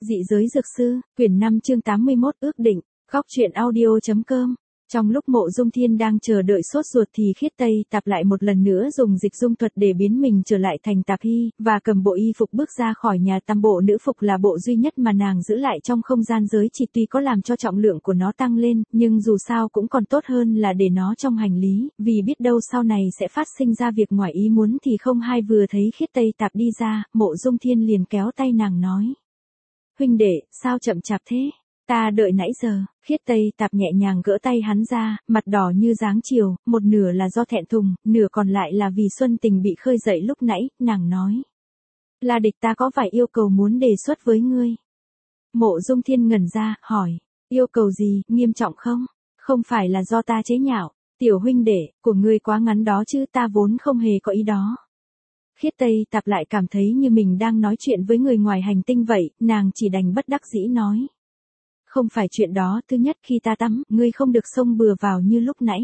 Dị giới dược sư, quyển 5 chương 81 ước định, góc truyện audio.com. Trong lúc Mộ Dung Thiên đang chờ đợi sốt ruột thì Khiết Tây Tạp lại một lần nữa dùng dịch dung thuật để biến mình trở lại thành Tạp Hy, và cầm bộ y phục bước ra khỏi nhà tắm. Bộ nữ phục là bộ duy nhất mà nàng giữ lại trong không gian giới chỉ, tuy có làm cho trọng lượng của nó tăng lên, nhưng dù sao cũng còn tốt hơn là để nó trong hành lý, vì biết đâu sau này sẽ phát sinh ra việc ngoài ý muốn thì không hay. Vừa thấy Khiết Tây Tạp đi ra, Mộ Dung Thiên liền kéo tay nàng nói: huynh đệ, sao chậm chạp thế? Ta đợi nãy giờ. Khiết Tây Tạp nhẹ nhàng gỡ tay hắn ra, mặt đỏ như dáng chiều, một nửa là do thẹn thùng, nửa còn lại là vì xuân tình bị khơi dậy lúc nãy. Nàng nói: là địch, ta có vài yêu cầu muốn đề xuất với ngươi. Mộ Dung Thiên ngẩn ra, hỏi: yêu cầu gì, nghiêm trọng không? Không phải là do ta chế nhạo, tiểu huynh đệ của ngươi quá ngắn đó chứ, ta vốn không hề có ý đó. Khiết Tây Tạp lại cảm thấy như mình đang nói chuyện với người ngoài hành tinh vậy, nàng chỉ đành bất đắc dĩ nói: không phải chuyện đó, thứ nhất khi ta tắm, ngươi không được xông bừa vào như lúc nãy.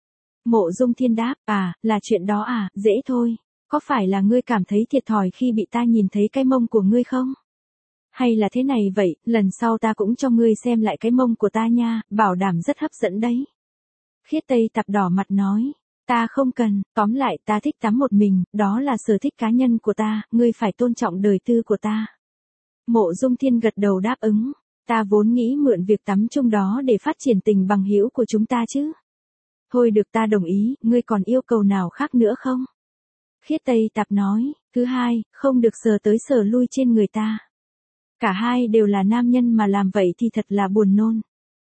Mộ Dung Thiên đáp: à, là chuyện đó à, dễ thôi. Có phải là ngươi cảm thấy thiệt thòi khi bị ta nhìn thấy cái mông của ngươi không? Hay là thế này vậy, lần sau ta cũng cho ngươi xem lại cái mông của ta nha, bảo đảm rất hấp dẫn đấy. Khiết Tây Tạp đỏ mặt nói: ta không cần, tóm lại ta thích tắm một mình, đó là sở thích cá nhân của ta, ngươi phải tôn trọng đời tư của ta. Mộ Dung Thiên gật đầu đáp ứng: ta vốn nghĩ mượn việc tắm chung đó để phát triển tình bằng hữu của chúng ta chứ. Thôi được, ta đồng ý, ngươi còn yêu cầu nào khác nữa không? Khiết Tây Tạp nói: thứ hai, không được sờ tới sờ lui trên người ta. Cả hai đều là nam nhân mà làm vậy thì thật là buồn nôn.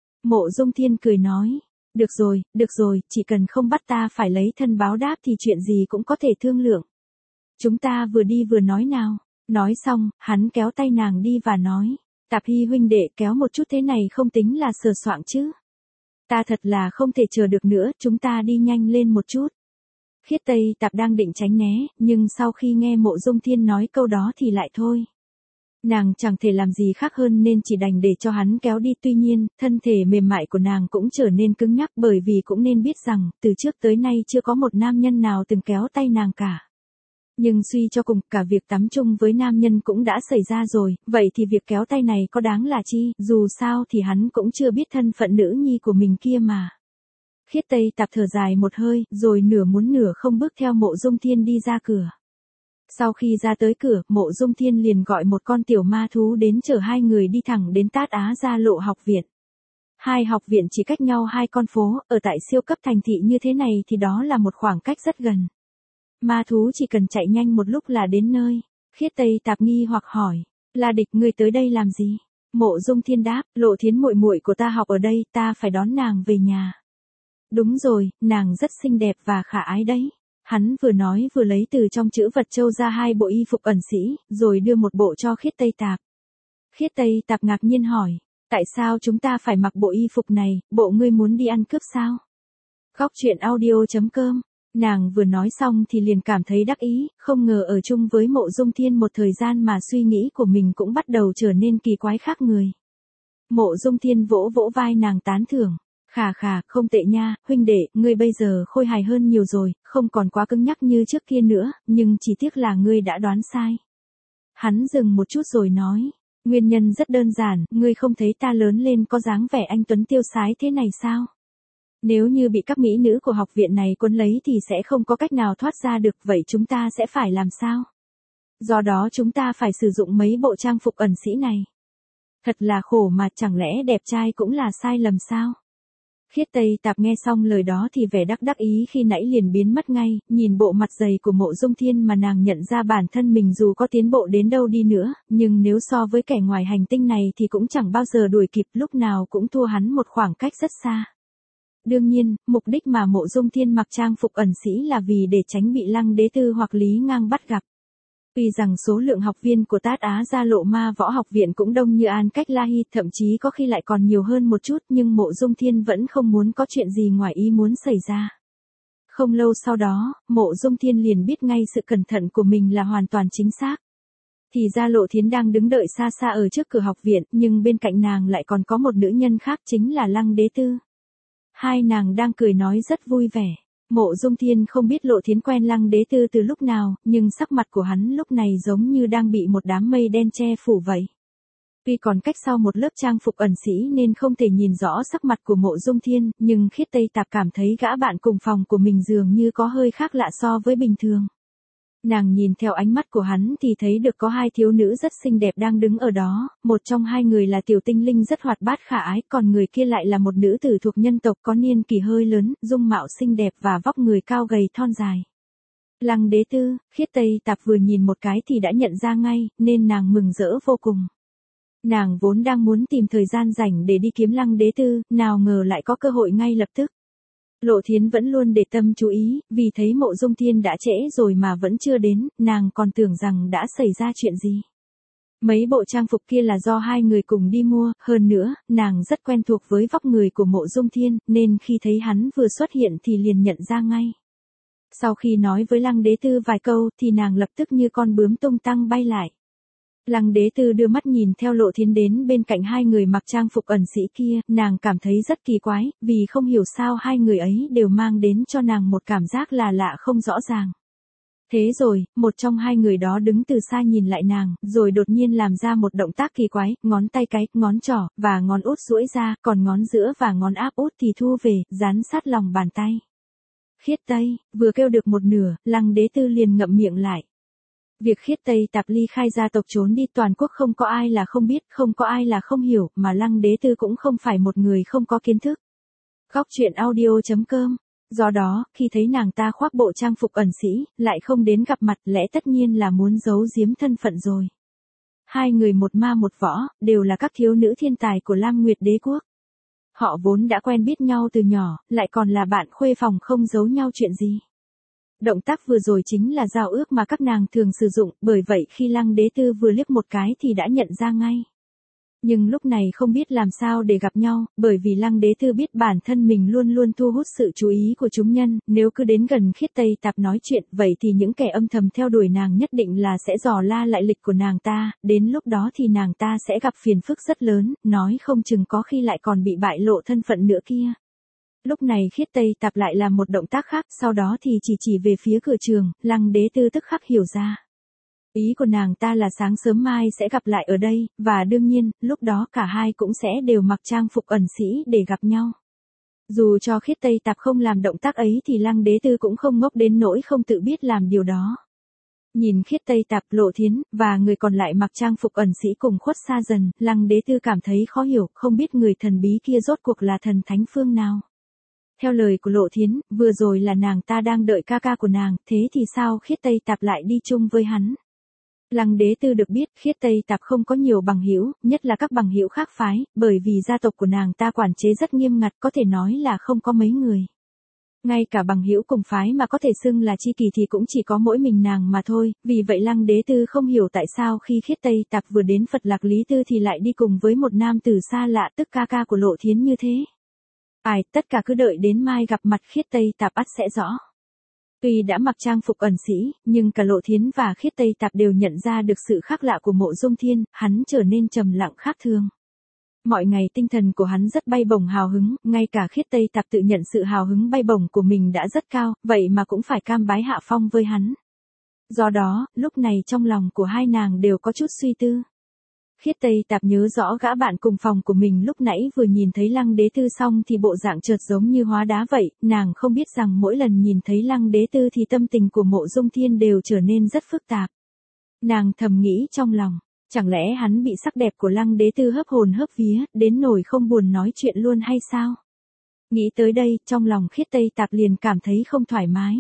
Mộ Dung Thiên cười nói: được rồi, chỉ cần không bắt ta phải lấy thân báo đáp thì chuyện gì cũng có thể thương lượng. Chúng ta vừa đi vừa nói nào. Nói xong, hắn kéo tay nàng đi và nói: Tạp Hy huynh đệ, kéo một chút thế này không tính là sờ soạng chứ. Ta thật là không thể chờ được nữa, chúng ta đi nhanh lên một chút. Khiết Tây Tạp đang định tránh né, nhưng sau khi nghe Mộ Dung Thiên nói câu đó thì lại thôi. Nàng chẳng thể làm gì khác hơn nên chỉ đành để cho hắn kéo đi. Tuy nhiên, thân thể mềm mại của nàng cũng trở nên cứng nhắc, bởi vì cũng nên biết rằng, từ trước tới nay chưa có một nam nhân nào từng kéo tay nàng cả. Nhưng suy cho cùng, cả việc tắm chung với nam nhân cũng đã xảy ra rồi, vậy thì việc kéo tay này có đáng là chi, dù sao thì hắn cũng chưa biết thân phận nữ nhi của mình kia mà. Khiết Tây Tạp thở dài một hơi, rồi nửa muốn nửa không bước theo Mộ Dung Thiên đi ra cửa. Sau khi ra tới cửa, Mộ Dung Thiên liền gọi một con tiểu ma thú đến chở hai người đi thẳng đến Tát Á Gia Lộ học viện. Hai học viện chỉ cách nhau 2 con phố, ở tại siêu cấp thành thị như thế này thì đó là một khoảng cách rất gần. Ma thú chỉ cần chạy nhanh một lúc là đến nơi. Khiết Tây Tạp nghi hoặc hỏi: là địch, ngươi tới đây làm gì? Mộ Dung Thiên đáp: Lộ Thiến muội muội của ta học ở đây, ta phải đón nàng về nhà. Đúng rồi, nàng rất xinh đẹp và khả ái đấy. Hắn vừa nói vừa lấy từ trong chữ vật châu ra 2 bộ y phục ẩn sĩ, rồi đưa một bộ cho Khiết Tây Tạp. Khiết Tây Tạp ngạc nhiên hỏi: tại sao chúng ta phải mặc bộ y phục này, bộ ngươi muốn đi ăn cướp sao? Góc truyện audio.com. Nàng vừa nói xong thì liền cảm thấy đắc ý, không ngờ ở chung với Mộ Dung Thiên một thời gian mà suy nghĩ của mình cũng bắt đầu trở nên kỳ quái khác người. Mộ Dung Thiên vỗ vỗ vai nàng tán thưởng: khà, không tệ nha, huynh đệ, ngươi bây giờ khôi hài hơn nhiều rồi, không còn quá cứng nhắc như trước kia nữa, nhưng chỉ tiếc là ngươi đã đoán sai. Hắn dừng một chút rồi nói: nguyên nhân rất đơn giản, ngươi không thấy ta lớn lên có dáng vẻ anh tuấn tiêu sái thế này sao? Nếu như bị các mỹ nữ của học viện này cuốn lấy thì sẽ không có cách nào thoát ra được, vậy chúng ta sẽ phải làm sao? Do đó chúng ta phải sử dụng mấy bộ trang phục ẩn sĩ này. Thật là khổ mà, chẳng lẽ đẹp trai cũng là sai lầm sao? Khiết Tây Tạp nghe xong lời đó thì vẻ đắc ý khi nãy liền biến mất ngay, nhìn bộ mặt dày của Mộ Dung Thiên mà nàng nhận ra bản thân mình dù có tiến bộ đến đâu đi nữa, nhưng nếu so với kẻ ngoài hành tinh này thì cũng chẳng bao giờ đuổi kịp, lúc nào cũng thua hắn một khoảng cách rất xa. Đương nhiên, mục đích mà Mộ Dung Thiên mặc trang phục ẩn sĩ là vì để tránh bị Lăng Đế Tư hoặc Lý Ngang bắt gặp. Tuy rằng số lượng học viên của Tát Á Gia Lộ Ma Võ Học Viện cũng đông như An Cách La Hy, thậm chí có khi lại còn nhiều hơn một chút, nhưng Mộ Dung Thiên vẫn không muốn có chuyện gì ngoài ý muốn xảy ra. Không lâu sau đó, Mộ Dung Thiên liền biết ngay sự cẩn thận của mình là hoàn toàn chính xác. Thì ra Lộ Thiến đang đứng đợi xa xa ở trước cửa học viện, nhưng bên cạnh nàng lại còn có một nữ nhân khác, chính là Lăng Đế Tư. Hai nàng đang cười nói rất vui vẻ. Mộ Dung Thiên không biết Lộ Thiến quen Lăng Đế Tư từ lúc nào, nhưng sắc mặt của hắn lúc này giống như đang bị một đám mây đen che phủ vậy. Tuy còn cách sau một lớp trang phục ẩn sĩ nên không thể nhìn rõ sắc mặt của Mộ Dung Thiên, nhưng Khiết Tây Tạp cảm thấy gã bạn cùng phòng của mình dường như có hơi khác lạ so với bình thường. Nàng nhìn theo ánh mắt của hắn thì thấy được có hai thiếu nữ rất xinh đẹp đang đứng ở đó, một trong hai người là tiểu tinh linh rất hoạt bát khả ái, còn người kia lại là một nữ tử thuộc nhân tộc có niên kỷ hơi lớn, dung mạo xinh đẹp và vóc người cao gầy thon dài. Lăng Đế Tư, Khiết Tây Tạp vừa nhìn một cái thì đã nhận ra ngay, nên nàng mừng rỡ vô cùng. Nàng vốn đang muốn tìm thời gian rảnh để đi kiếm Lăng Đế Tư, nào ngờ lại có cơ hội ngay lập tức. Lộ Thiến vẫn luôn để tâm chú ý, vì thấy Mộ Dung Thiên đã trễ rồi mà vẫn chưa đến, nàng còn tưởng rằng đã xảy ra chuyện gì. Mấy bộ trang phục kia là do hai người cùng đi mua, hơn nữa, nàng rất quen thuộc với vóc người của Mộ Dung Thiên, nên khi thấy hắn vừa xuất hiện thì liền nhận ra ngay. Sau khi nói với Lăng Đế Tư vài câu thì nàng lập tức như con bướm tung tăng bay lại. Lăng Đế Tư đưa mắt nhìn theo Lộ Thiến đến bên cạnh hai người mặc trang phục ẩn sĩ kia, nàng cảm thấy rất kỳ quái, vì không hiểu sao hai người ấy đều mang đến cho nàng một cảm giác là lạ không rõ ràng. Thế rồi, một trong hai người đó đứng từ xa nhìn lại nàng, rồi đột nhiên làm ra một động tác kỳ quái, ngón tay cái, ngón trỏ, và ngón út duỗi ra, còn ngón giữa và ngón áp út thì thu về, dán sát lòng bàn tay. Khiết Tây, vừa kêu được một nửa, Lăng Đế Tư liền ngậm miệng lại. Việc Khiết Tây Tạp ly khai gia tộc trốn đi toàn quốc không có ai là không biết, không có ai là không hiểu, mà Lăng Đế Tư cũng không phải một người không có kiến thức. Góc truyện audio.com. Do đó, khi thấy nàng ta khoác bộ trang phục ẩn sĩ, lại không đến gặp mặt, lẽ tất nhiên là muốn giấu giếm thân phận rồi. Hai người một ma một võ, đều là các thiếu nữ thiên tài của Lam Nguyệt Đế quốc. Họ vốn đã quen biết nhau từ nhỏ, lại còn là bạn khuê phòng không giấu nhau chuyện gì. Động tác vừa rồi chính là giao ước mà các nàng thường sử dụng, bởi vậy khi Lăng Đế Tư vừa liếc một cái thì đã nhận ra ngay. Nhưng lúc này không biết làm sao để gặp nhau, bởi vì Lăng Đế Tư biết bản thân mình luôn luôn thu hút sự chú ý của chúng nhân, nếu cứ đến gần Khiết Tây Tạp nói chuyện, vậy thì những kẻ âm thầm theo đuổi nàng nhất định là sẽ dò la lại lịch của nàng ta, đến lúc đó thì nàng ta sẽ gặp phiền phức rất lớn, nói không chừng có khi lại còn bị bại lộ thân phận nữa kia. Lúc này Khiết Tây Tạp lại làm một động tác khác, sau đó thì chỉ về phía cửa trường, Lăng Đế Tư tức khắc hiểu ra. Ý của nàng ta là sáng sớm mai sẽ gặp lại ở đây, và đương nhiên, lúc đó cả hai cũng sẽ đều mặc trang phục ẩn sĩ để gặp nhau. Dù cho Khiết Tây Tạp không làm động tác ấy thì Lăng Đế Tư cũng không ngốc đến nỗi không tự biết làm điều đó. Nhìn Khiết Tây Tạp, Lộ Thiến, và người còn lại mặc trang phục ẩn sĩ cùng khuất xa dần, Lăng Đế Tư cảm thấy khó hiểu, không biết người thần bí kia rốt cuộc là thần thánh phương nào. Theo lời của Lộ Thiến, vừa rồi là nàng ta đang đợi ca ca của nàng, thế thì sao Khiết Tây Tạp lại đi chung với hắn? Lăng Đế Tư được biết Khiết Tây Tạp không có nhiều bằng hữu, nhất là các bằng hữu khác phái, bởi vì gia tộc của nàng ta quản chế rất nghiêm ngặt, có thể nói là không có mấy người. Ngay cả bằng hữu cùng phái mà có thể xưng là tri kỷ thì cũng chỉ có mỗi mình nàng mà thôi, vì vậy Lăng Đế Tư không hiểu tại sao khi Khiết Tây Tạp vừa đến Phật Lạc Lý Tư thì lại đi cùng với một nam tử xa lạ tức ca ca của Lộ Thiến như thế. Tất cả cứ đợi đến mai gặp mặt Khiết Tây Tạp ắt sẽ rõ. Tuy đã mặc trang phục ẩn sĩ, nhưng cả Lộ Thiến và Khiết Tây Tạp đều nhận ra được sự khác lạ của Mộ Dung Thiên, hắn trở nên trầm lặng khác thường. Mọi ngày tinh thần của hắn rất bay bổng hào hứng, ngay cả Khiết Tây Tạp tự nhận sự hào hứng bay bổng của mình đã rất cao, vậy mà cũng phải cam bái hạ phong với hắn. Do đó, lúc này trong lòng của hai nàng đều có chút suy tư. Khiết Tây Tạp nhớ rõ gã bạn cùng phòng của mình lúc nãy vừa nhìn thấy Lăng Đế Tư xong thì bộ dạng chợt giống như hóa đá vậy, nàng không biết rằng mỗi lần nhìn thấy Lăng Đế Tư thì tâm tình của Mộ Dung Thiên đều trở nên rất phức tạp. Nàng thầm nghĩ trong lòng, chẳng lẽ hắn bị sắc đẹp của Lăng Đế Tư hấp hồn hấp vía, đến nỗi không buồn nói chuyện luôn hay sao? Nghĩ tới đây, trong lòng Khiết Tây Tạp liền cảm thấy không thoải mái.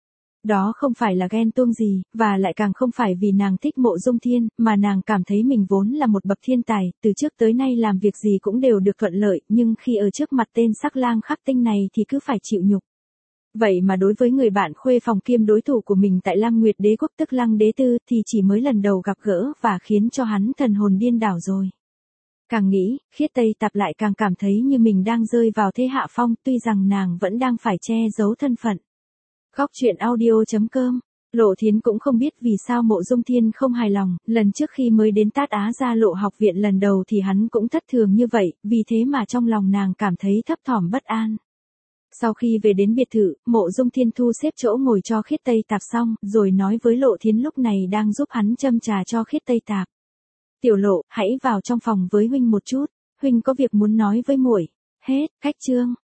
Đó không phải là ghen tuông gì, và lại càng không phải vì nàng thích Mộ Dung Thiên, mà nàng cảm thấy mình vốn là một bậc thiên tài, từ trước tới nay làm việc gì cũng đều được thuận lợi, nhưng khi ở trước mặt tên sắc lang khắc tinh này thì cứ phải chịu nhục. Vậy mà đối với người bạn khuê phòng kiêm đối thủ của mình tại Lam Nguyệt Đế quốc tức Lăng Đế Tư thì chỉ mới lần đầu gặp gỡ và khiến cho hắn thần hồn điên đảo rồi. Càng nghĩ, Khiết Tây Tạp lại càng cảm thấy như mình đang rơi vào thế hạ phong, tuy rằng nàng vẫn đang phải che giấu thân phận. Góc truyện audio.com. Lộ Thiến cũng không biết vì sao Mộ Dung Thiên không hài lòng, lần trước khi mới đến Tát Á Gia Lộ học viện lần đầu thì hắn cũng thất thường như vậy, vì thế mà trong lòng nàng cảm thấy thấp thỏm bất an. Sau khi về đến biệt thự, Mộ Dung Thiên thu xếp chỗ ngồi cho Khiết Tây Tạp xong, rồi nói với Lộ Thiến lúc này đang giúp hắn châm trà cho Khiết Tây Tạp. Tiểu Lộ, hãy vào trong phòng với huynh một chút, huynh có việc muốn nói với muội. Hết, khách chương.